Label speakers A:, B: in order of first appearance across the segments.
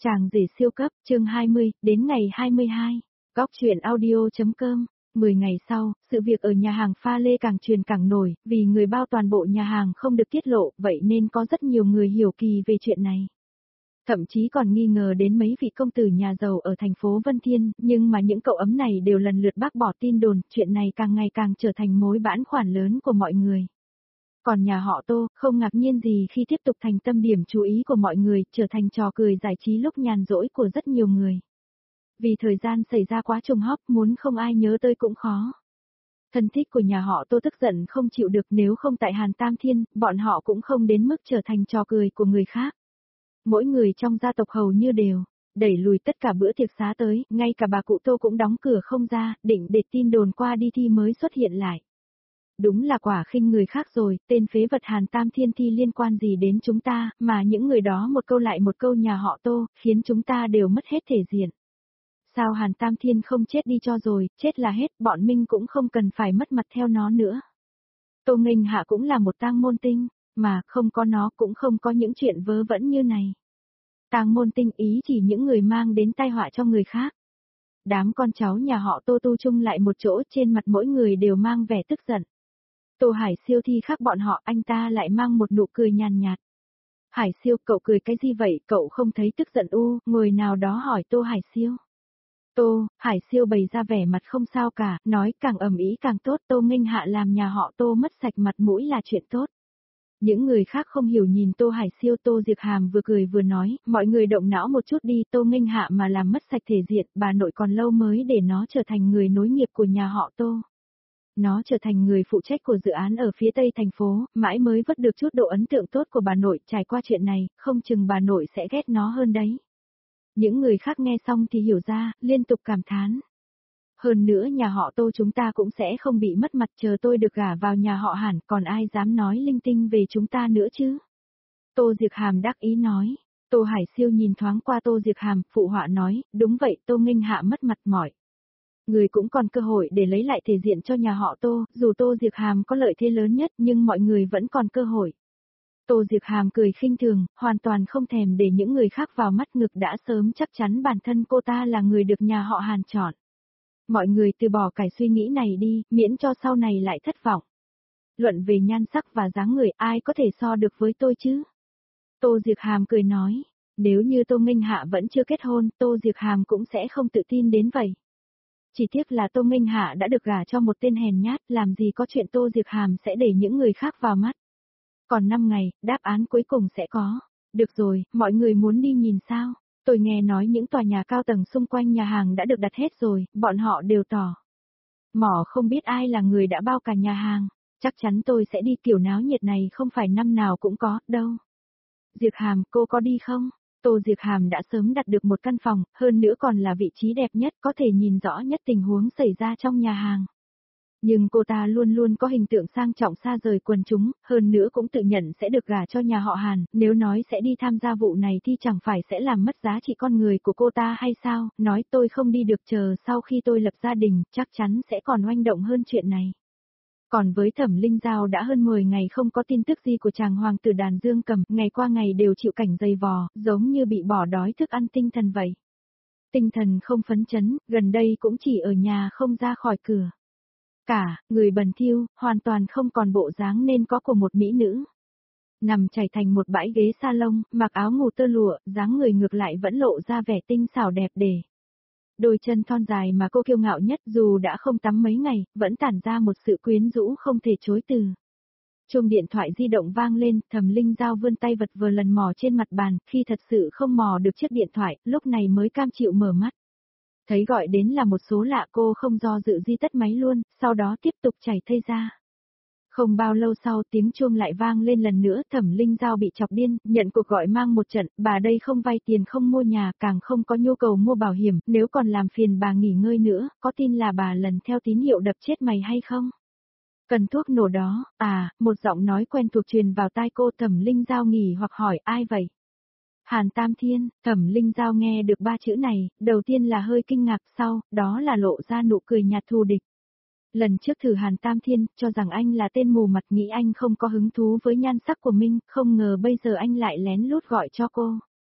A: Chàng rể siêu cấp, chương 20, đến ngày 22. Góc truyện audio.com. 10 ngày sau, sự việc ở nhà hàng pha lê càng truyền càng nổi, vì người bao toàn bộ nhà hàng không được tiết lộ, vậy nên có rất nhiều người hiểu kỳ về chuyện này. Thậm chí còn nghi ngờ đến mấy vị công tử nhà giàu ở thành phố Vân Thiên, nhưng mà những cậu ấm này đều lần lượt bác bỏ tin đồn, chuyện này càng ngày càng trở thành mối bẵn khoản lớn của mọi người. Còn nhà họ Tô, không ngạc nhiên gì khi tiếp tục thành tâm điểm chú ý của mọi người, trở thành trò cười giải trí lúc nhàn rỗi của rất nhiều người. Vì thời gian xảy ra quá trùng hóc, muốn không ai nhớ tới cũng khó. Thân thích của nhà họ Tô tức giận không chịu được, nếu không tại Hàn Tam Thiên, bọn họ cũng không đến mức trở thành trò cười của người khác. Mỗi người trong gia tộc hầu như đều đẩy lùi tất cả bữa tiệc xá tới, ngay cả bà cụ Tô cũng đóng cửa không ra, định để tin đồn qua đi thi mới xuất hiện lại. Đúng là quả khinh người khác rồi, tên phế vật Hàn Tam Thiên thi liên quan gì đến chúng ta, mà những người đó một câu lại một câu nhà họ Tô, khiến chúng ta đều mất hết thể diện. Sao Hàn Tam Thiên không chết đi cho rồi, chết là hết, bọn Minh cũng không cần phải mất mặt theo nó nữa. Tô Nghênh Hạ cũng là một tang môn tinh, mà không có nó cũng không có những chuyện vớ vẩn như này. Tang môn tinh ý chỉ những người mang đến tai họa cho người khác. Đám con cháu nhà họ Tô tu chung lại một chỗ, trên mặt mỗi người đều mang vẻ tức giận. Tô Hải Siêu thi khác bọn họ, anh ta lại mang một nụ cười nhàn nhạt. Hải Siêu, cậu cười cái gì vậy, cậu không thấy tức giận người nào đó hỏi Tô Hải Siêu. Hải Siêu bày ra vẻ mặt không sao cả, nói càng ầm ĩ càng tốt, Tô Nghênh Hạ làm nhà họ Tô mất sạch mặt mũi là chuyện tốt. Những người khác không hiểu nhìn Tô Hải Siêu. Tô Diệc Hàm vừa cười vừa nói, mọi người động não một chút đi, Tô Nghênh Hạ mà làm mất sạch thể diện, bà nội còn lâu mới để nó trở thành người nối nghiệp của nhà họ Tô. Nó trở thành người phụ trách của dự án ở phía tây thành phố, mãi mới vớt được chút độ ấn tượng tốt của bà nội, trải qua chuyện này, không chừng bà nội sẽ ghét nó hơn đấy. Những người khác nghe xong thì hiểu ra, liên tục cảm thán. Hơn nữa nhà họ Tô chúng ta cũng sẽ không bị mất mặt, chờ tôi được gả vào nhà họ Hàn, còn ai dám nói linh tinh về chúng ta nữa chứ? Tô Diệc Hàm đắc ý nói. Tô Hải Siêu nhìn thoáng qua Tô Diệc Hàm, phụ họa nói, đúng vậy, Tô Nghênh Hạ mất mặt mỏi. Người cũng còn cơ hội để lấy lại thể diện cho nhà họ Tô, dù Tô Diệc Hàm có lợi thế lớn nhất nhưng mọi người vẫn còn cơ hội. Tô Diệc Hàm cười khinh thường, hoàn toàn không thèm để những người khác vào mắt, ngực đã sớm chắc chắn bản thân cô ta là người được nhà họ Hàn chọn. Mọi người từ bỏ cái suy nghĩ này đi, miễn cho sau này lại thất vọng. Luận về nhan sắc và dáng người, ai có thể so được với tôi chứ? Tô Diệc Hàm cười nói, nếu như Tô Nghênh Hạ vẫn chưa kết hôn, Tô Diệc Hàm cũng sẽ không tự tin đến vậy. Chỉ tiếc là Tô Nghênh Hạ đã được gả cho một tên hèn nhát, làm gì có chuyện Tô Diệc Hàm sẽ để những người khác vào mắt. Còn 5 ngày, đáp án cuối cùng sẽ có. Được rồi, mọi người muốn đi nhìn sao? Tôi nghe nói những tòa nhà cao tầng xung quanh nhà hàng đã được đặt hết rồi, bọn họ đều tỏ mỏ không biết ai là người đã bao cả nhà hàng. Chắc chắn tôi sẽ đi, kiểu náo nhiệt này không phải năm nào cũng có, đâu. Diệc Hàm, cô có đi không? Tô Diệc Hàm đã sớm đặt được một căn phòng, hơn nữa còn là vị trí đẹp nhất, có thể nhìn rõ nhất tình huống xảy ra trong nhà hàng. Nhưng cô ta luôn luôn có hình tượng sang trọng xa rời quần chúng, hơn nữa cũng tự nhận sẽ được gả cho nhà họ Hàn, nếu nói sẽ đi tham gia vụ này thì chẳng phải sẽ làm mất giá trị con người của cô ta hay sao, nói tôi không đi được, chờ sau khi tôi lập gia đình, chắc chắn sẽ còn oanh động hơn chuyện này. Còn với Thẩm Linh Giao đã hơn 10 ngày không có tin tức gì của chàng hoàng tử đàn dương cầm, ngày qua ngày đều chịu cảnh dày vò, giống như bị bỏ đói thức ăn tinh thần vậy. Tinh thần không phấn chấn, gần đây cũng chỉ ở nhà không ra khỏi cửa. Người bẩn thỉu, hoàn toàn không còn bộ dáng nên có của một mỹ nữ. Nằm chảy thành một bãi ghế salon, mặc áo ngủ tơ lụa, dáng người ngược lại vẫn lộ ra vẻ tinh xảo đẹp đẽ. Đôi chân thon dài mà cô kiêu ngạo nhất, dù đã không tắm mấy ngày, vẫn tản ra một sự quyến rũ không thể chối từ. Chuông điện thoại di động vang lên, Thẩm Linh Giao vươn tay vật vờ lần mò trên mặt bàn, khi thật sự không mò được chiếc điện thoại, lúc này mới cam chịu mở mắt. Thấy gọi đến là một số lạ, cô không do dự di tắt máy luôn, sau đó tiếp tục chảy thây ra. Không bao lâu sau tiếng chuông lại vang lên lần nữa, Thẩm Linh Giao bị chọc điên, nhận cuộc gọi mang một trận, bà đây không vay tiền không mua nhà, càng không có nhu cầu mua bảo hiểm, nếu còn làm phiền bà nghỉ ngơi nữa, có tin là bà lần theo tín hiệu đập chết mày hay không? Cần thuốc nổ đó, một giọng nói quen thuộc truyền vào tai cô. Thẩm Linh Giao nghỉ hoặc hỏi, ai vậy? Hàn Tam Thiên. Thẩm Linh Giao nghe được 3 chữ này, đầu tiên là hơi kinh ngạc, sau đó là lộ ra nụ cười nhạt thù địch. Lần trước thử Hàn Tam Thiên, cho rằng anh là tên mù mặt, nghĩ anh không có hứng thú với nhan sắc của Minh, không ngờ bây giờ anh lại lén lút gọi cho cô.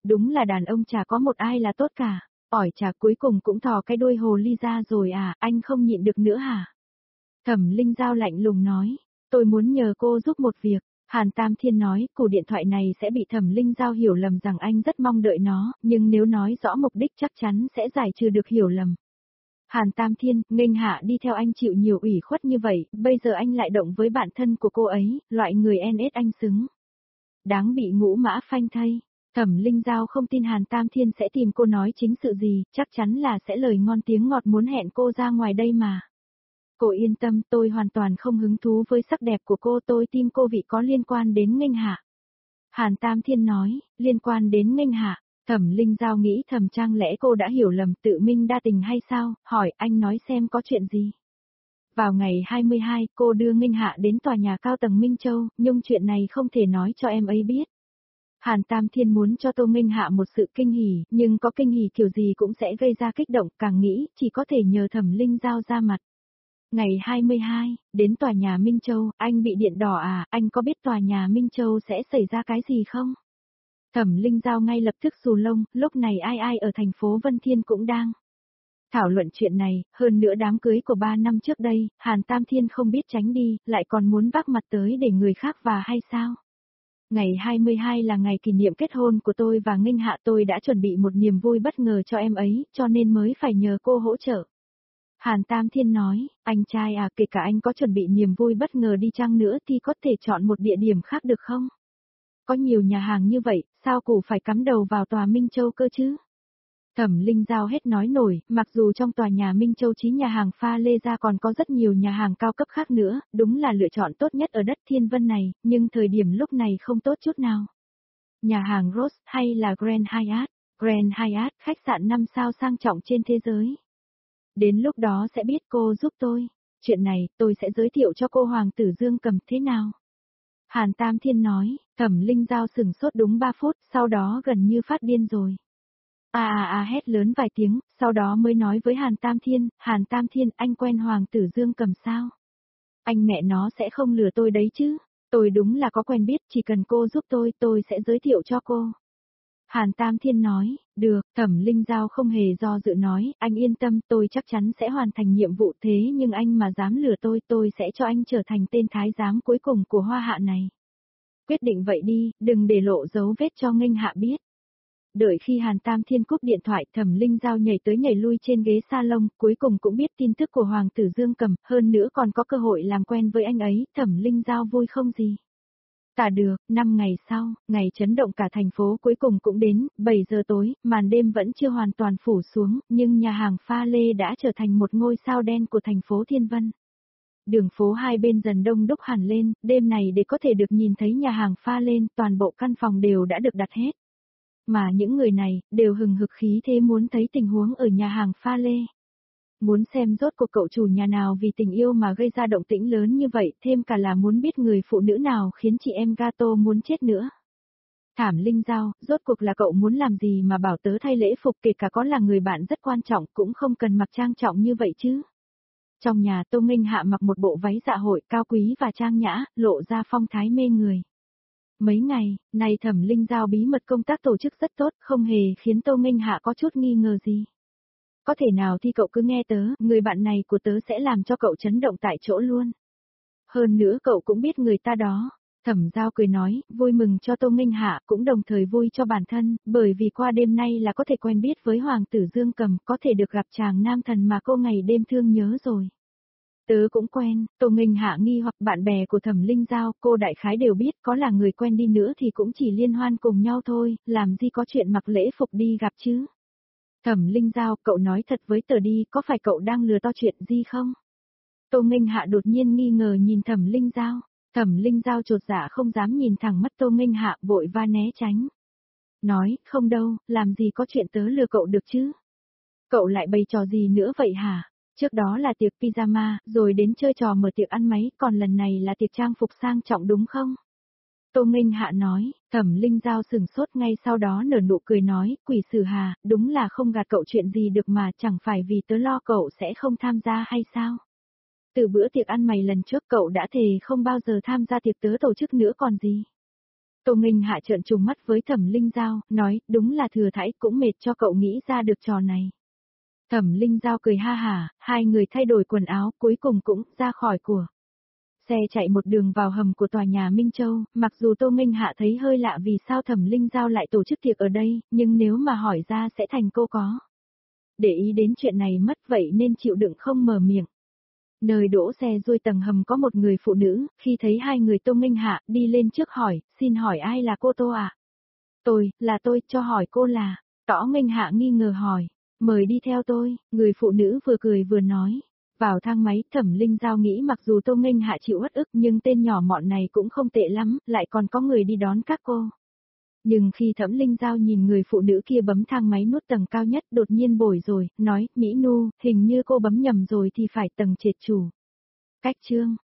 A: Đúng là đàn ông chả có một ai là tốt cả. Ỏi chả cuối cùng cũng thò cái đuôi hồ ly ra rồi à, anh không nhịn được nữa hả? Thẩm Linh Giao lạnh lùng nói, tôi muốn nhờ cô giúp một việc. Hàn Tam Thiên nói, cuộc điện thoại này sẽ bị Thẩm Linh Giao hiểu lầm rằng anh rất mong đợi nó, nhưng nếu nói rõ mục đích chắc chắn sẽ giải trừ được hiểu lầm. Hàn Tam Thiên, nghênh hạ đi theo anh chịu nhiều ủy khuất như vậy, bây giờ anh lại động với bạn thân của cô ấy, loại người NS anh xứng. Đáng bị ngũ mã phanh thay. Thẩm Linh Giao không tin Hàn Tam Thiên sẽ tìm cô nói chính sự gì, chắc chắn là sẽ lời ngon tiếng ngọt muốn hẹn cô ra ngoài đây mà. Cô yên tâm, tôi hoàn toàn không hứng thú với sắc đẹp của cô, tôi tin cô vị có liên quan đến nghênh hạ. Hàn Tam Thiên nói, liên quan đến nghênh hạ. Thẩm Linh Giao nghĩ thầm chẳng lẽ cô đã hiểu lầm tự minh đa tình hay sao, hỏi anh nói xem có chuyện gì. Vào ngày 22, cô đưa nghênh hạ đến tòa nhà cao tầng Minh Châu, nhưng chuyện này không thể nói cho em ấy biết. Hàn Tam Thiên muốn cho Tô Nghênh Hạ một sự kinh hỉ, nhưng có kinh hỉ kiểu gì cũng sẽ gây ra kích động, càng nghĩ, chỉ có thể nhờ Thẩm Linh Giao ra mặt. Ngày 22, đến tòa nhà Minh Châu, anh bị điện đỏ à, anh có biết tòa nhà Minh Châu sẽ xảy ra cái gì không? Thẩm Linh Giao ngay lập tức xù lông, lúc này ai ở thành phố Vân Thiên cũng đang thảo luận chuyện này, hơn nữa đám cưới của 3 năm trước đây, Hàn Tam Thiên không biết tránh đi, lại còn muốn vác mặt tới để người khác và hay sao? Ngày 22 là ngày kỷ niệm kết hôn của tôi và nghênh hạ, tôi đã chuẩn bị một niềm vui bất ngờ cho em ấy, cho nên mới phải nhờ cô hỗ trợ. Hàn Tam Thiên nói, anh trai à, kể cả anh có chuẩn bị niềm vui bất ngờ đi chăng nữa thì có thể chọn một địa điểm khác được không? Có nhiều nhà hàng như vậy, sao cụ phải cắm đầu vào tòa Minh Châu cơ chứ? Thẩm Linh Giao hết nói nổi, mặc dù trong tòa nhà Minh Châu chí nhà hàng pha lê ra còn có rất nhiều nhà hàng cao cấp khác nữa, đúng là lựa chọn tốt nhất ở đất Thiên Vân này, nhưng thời điểm lúc này không tốt chút nào. Nhà hàng Rose hay là Grand Hyatt? Grand Hyatt, khách sạn 5 sao sang trọng trên thế giới. Đến lúc đó sẽ biết, cô giúp tôi. Chuyện này, tôi sẽ giới thiệu cho cô Hoàng tử Dương Cầm thế nào? Hàn Tam Thiên nói, Thẩm Linh Giao sửng sốt đúng 3 phút, sau đó gần như phát điên rồi. Hét lớn vài tiếng, sau đó mới nói với Hàn Tam Thiên, anh quen Hoàng tử Dương Cầm sao? Anh mẹ nó sẽ không lừa tôi đấy chứ? Tôi đúng là có quen biết, chỉ cần cô giúp tôi sẽ giới thiệu cho cô. Hàn Tam Thiên nói, được, Thẩm Linh Giao không hề do dự nói, anh yên tâm, tôi chắc chắn sẽ hoàn thành nhiệm vụ, thế nhưng anh mà dám lừa tôi sẽ cho anh trở thành tên thái giám cuối cùng của Hoa Hạ này. Quyết định vậy đi, đừng để lộ dấu vết cho nghênh hạ biết. Đợi khi Hàn Tam Thiên cúp điện thoại, Thẩm Linh Giao nhảy tới nhảy lui trên ghế salon, cuối cùng cũng biết tin tức của Hoàng tử Dương Cầm, hơn nữa còn có cơ hội làm quen với anh ấy, Thẩm Linh Giao vui không gì. Tả được, 5 ngày sau, ngày chấn động cả thành phố cuối cùng cũng đến, 7 giờ tối, màn đêm vẫn chưa hoàn toàn phủ xuống, nhưng nhà hàng pha lê đã trở thành một ngôi sao đen của thành phố Thiên Vân. Đường phố hai bên dần đông đúc hẳn lên, đêm này để có thể được nhìn thấy nhà hàng pha lên, toàn bộ căn phòng đều đã được đặt hết. Mà những người này, đều hừng hực khí thế muốn thấy tình huống ở nhà hàng pha lê. Muốn xem rốt cuộc cậu chủ nhà nào vì tình yêu mà gây ra động tĩnh lớn như vậy, thêm cả là muốn biết người phụ nữ nào khiến chị em Gato muốn chết nữa. Thảm Linh Giao, rốt cuộc là cậu muốn làm gì mà bảo tớ thay lễ phục, kể cả có là người bạn rất quan trọng cũng không cần mặc trang trọng như vậy chứ. Trong nhà Tô Nghênh Hạ mặc một bộ váy dạ hội cao quý và trang nhã, lộ ra phong thái mê người. Mấy ngày, nay Thẩm Linh Giao bí mật công tác tổ chức rất tốt, không hề khiến Tô Nghênh Hạ có chút nghi ngờ gì. Có thể nào thì cậu cứ nghe tớ, người bạn này của tớ sẽ làm cho cậu chấn động tại chỗ luôn. Hơn nữa cậu cũng biết người ta đó. Thẩm Giao cười nói, vui mừng cho Tô Nghênh Hạ, cũng đồng thời vui cho bản thân, bởi vì qua đêm nay là có thể quen biết với Hoàng tử Dương Cầm, có thể được gặp chàng nam thần mà cô ngày đêm thương nhớ rồi. Tớ cũng quen, Tô Nghênh Hạ nghi hoặc bạn bè của Thẩm Linh Giao, cô đại khái đều biết, có là người quen đi nữa thì cũng chỉ liên hoan cùng nhau thôi, làm gì có chuyện mặc lễ phục đi gặp chứ. Thẩm Linh Giao, cậu nói thật với tớ đi, có phải cậu đang lừa to chuyện gì không? Tô Nghênh Hạ đột nhiên nghi ngờ nhìn Thẩm Linh Giao. Thẩm Linh Giao chột dạ không dám nhìn thẳng mắt Tô Nghênh Hạ, vội va né tránh. Nói, không đâu, làm gì có chuyện tớ lừa cậu được chứ? Cậu lại bày trò gì nữa vậy hả? Trước đó là tiệc pyjama, rồi đến chơi trò mở tiệc ăn máy, còn lần này là tiệc trang phục sang trọng đúng không? Tô Nghênh Hạ nói, Thẩm Linh Giao sừng sốt ngay sau đó nở nụ cười nói, quỷ sử hà, đúng là không gạt cậu chuyện gì được mà, chẳng phải vì tớ lo cậu sẽ không tham gia hay sao? Từ bữa tiệc ăn mày lần trước cậu đã thề không bao giờ tham gia tiệc tớ tổ chức nữa còn gì. Tô Nghênh Hạ trợn trùng mắt với Thẩm Linh Giao, nói, đúng là thừa thãi cũng mệt cho cậu nghĩ ra được trò này. Thẩm Linh Giao cười ha hả, hai người thay đổi quần áo, cuối cùng cũng ra khỏi của. Xe chạy một đường vào hầm của tòa nhà Minh Châu, mặc dù Tô Nghênh Hạ thấy hơi lạ vì sao Thẩm Linh Giao lại tổ chức tiệc ở đây, nhưng nếu mà hỏi ra sẽ thành cô có. Để ý đến chuyện này mất vậy nên chịu đựng không mở miệng. Nơi đỗ xe ruôi tầng hầm có một người phụ nữ, khi thấy hai người Tô Nghênh Hạ đi lên trước hỏi, xin hỏi ai là cô Tô ạ? Là tôi, cho hỏi cô là, Tõ Nghênh Hạ nghi ngờ hỏi, mời đi theo tôi, người phụ nữ vừa cười vừa nói. Vào thang máy, Thẩm Linh Giao nghĩ mặc dù Tô Nghênh Hạ chịu uất ức nhưng tên nhỏ mọn này cũng không tệ lắm, lại còn có người đi đón các cô. Nhưng khi Thẩm Linh Giao nhìn người phụ nữ kia bấm thang máy nuốt tầng cao nhất đột nhiên bồi rồi, nói, Mỹ Nu, hình như cô bấm nhầm rồi thì phải tầng trệt chủ. Cách chương.